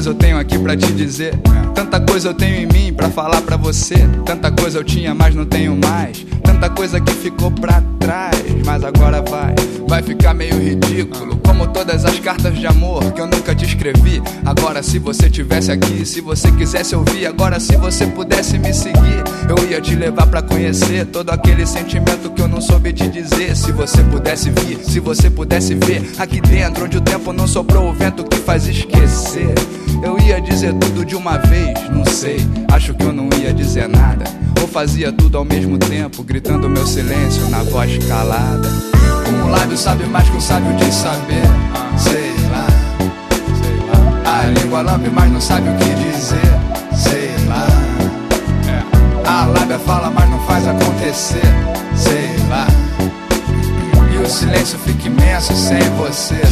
coisa eu tenho aqui pra te dizer. Tanta coisa eu tenho em mim pra falar pra você. Tanta coisa eu tinha, mas não tenho mais. Tanta coisa que ficou pra trás, mas agora vai ficar meio ridículo, como todas as cartas de amor que eu nunca te escrevi. Agora se você tivesse aqui, se você quisesse ouvir, agora se você pudesse me seguir, eu ia te levar pra conhecer todo aquele sentimento que eu não soube te dizer. Se você pudesse vir, se você pudesse ver aqui dentro onde o tempo não soprou o vento que faz esquecer, eu ia dizer tudo de uma vez, não sei, acho que eu não ia dizer nada, ou fazia tudo ao mesmo tempo, gritando meu silêncio na voz calada. Um lábio sabe mais que um sábio diz saber, sei lá. A língua lambe mas não sabe o que dizer, sei lá. A lábia fala mas não faz acontecer, sei lá. E o silêncio fica imenso sem você.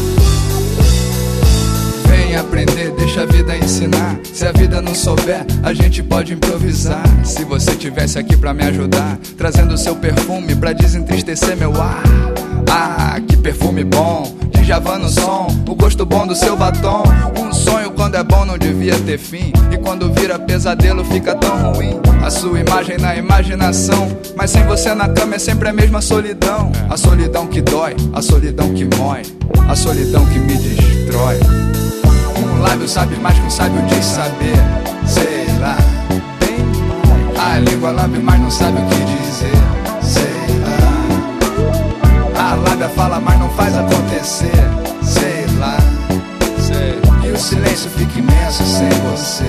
Vem aprender, deixa a vida ensinar. Se a vida não souber, a gente pode improvisar. Se você tivesse aqui pra me ajudar, trazendo seu perfume pra desentristecer meu ar. Ah, que perfume bom, de Djavan no som, o gosto bom do seu batom. Um sonho quando é bom não devia ter fim, e quando vira pesadelo fica tão ruim. A sua imagem na imaginação, mas sem você na cama é sempre a mesma solidão. A solidão que dói, a solidão que mói, a solidão que me destrói. Um lábio sabe mais que um sábio diz saber, sei lá. A língua lambe mas não sabe o que dizer, sei lá. A lábia fala mas não faz acontecer, sei lá. E o silêncio fica imenso sem você.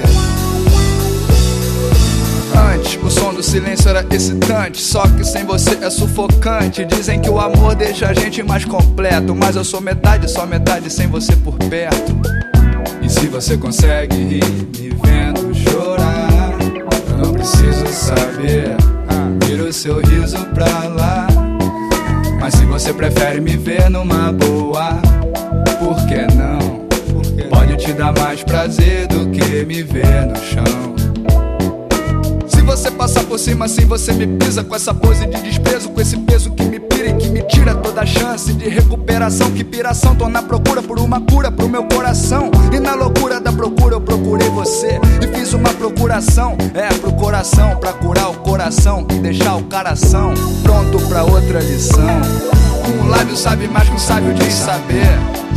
Antes, o som do silêncio era excitante, só que sem você é sufocante. Dizem que o amor deixa a gente mais completo, mas eu sou metade, só metade sem você por perto. E se você consegue rir me vendo chorar, eu não preciso saber, vira o seu riso pra lá. Mas se você prefere me ver numa boa, por que não? Pode te dar mais prazer do que me ver no chão. Se você passar por cima assim você me pisa, com essa pose de desprezo, com esse peso que me pira e que me tira toda a chance de recuperação. Que piração, tô na procura por uma cura pro meu coração. E na loucura da procura eu procurei você e fiz uma procuração, pro coração, pra curar o coração e deixar o coração pronto pra outra lição. Um lábio sabe mais que um sábio diz saber,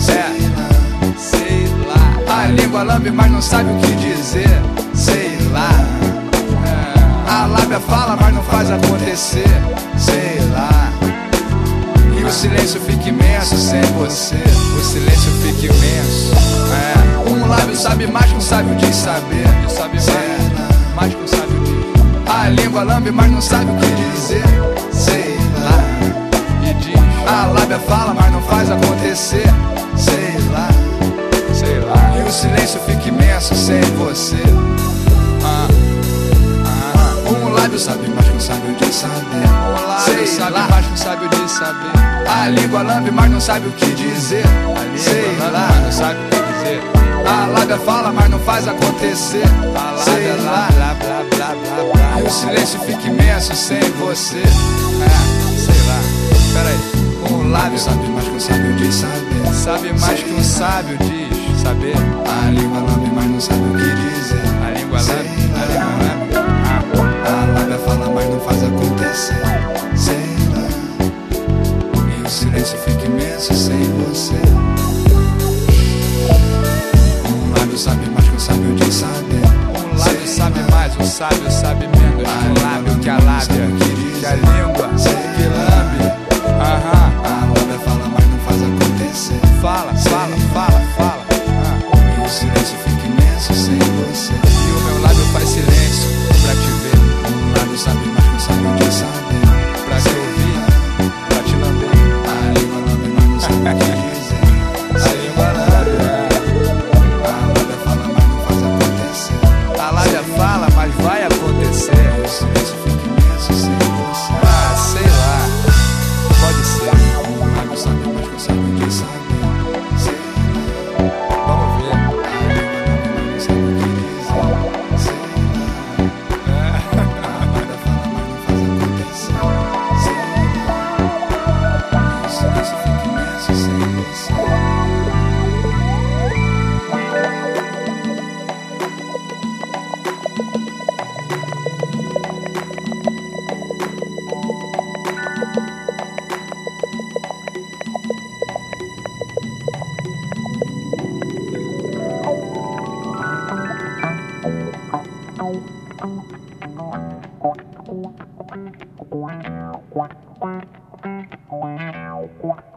sei lá. A língua lambe mas não sabe o que dizer, sei lá. A lábia fala mas não faz acontecer, sei lá. E o silêncio fica imenso sem você, o silêncio fica imenso. Um lábio sabe mais que um sábio diz saber, mais que um sábio diz. A língua lambe mas não sabe o que dizer, sei lá. E diz. A lábia fala mas não faz acontecer, sei lá. E o silêncio fica imenso sem você. Um lábio sabe mais que um sábio diz saber, sabe mais que um sábio diz saber. A língua lambe mas não sabe o que dizer, sei lá. Não sabe o que dizer. A lábia fala mas não faz acontecer, sei lá. E o silêncio fica imenso sem você, sei lá. Pera aí. Um lábio sabe mais que um sábio diz saber, sabe mais que um sábio diz saber. A língua lambe mas não sabe o que dizer. A língua lambe, a língua lambe. A lábia fala mas não faz acontecer, sei lá. E o silêncio fica imenso sem você. Um lábio sabe mais que um sábio diz saber. Um lábio sabe mais, um sábio sabe menos. Um lábio que a lábia, que a língua, que lambe. A lábia fala mas não faz acontecer. Fala. E o silêncio fica imenso sem você. E o meu lábio faz silêncio pra te ver. Um lábio sabe mais que um sábio diz saber, pra te ouvir, pra te lamber. A língua lambe mas não sabe o que dizer. A língua lambe. A lábia fala mas não faz acontecer. A lábia fala mas vai acontecer. E o silêncio fica imenso sem você. Quack.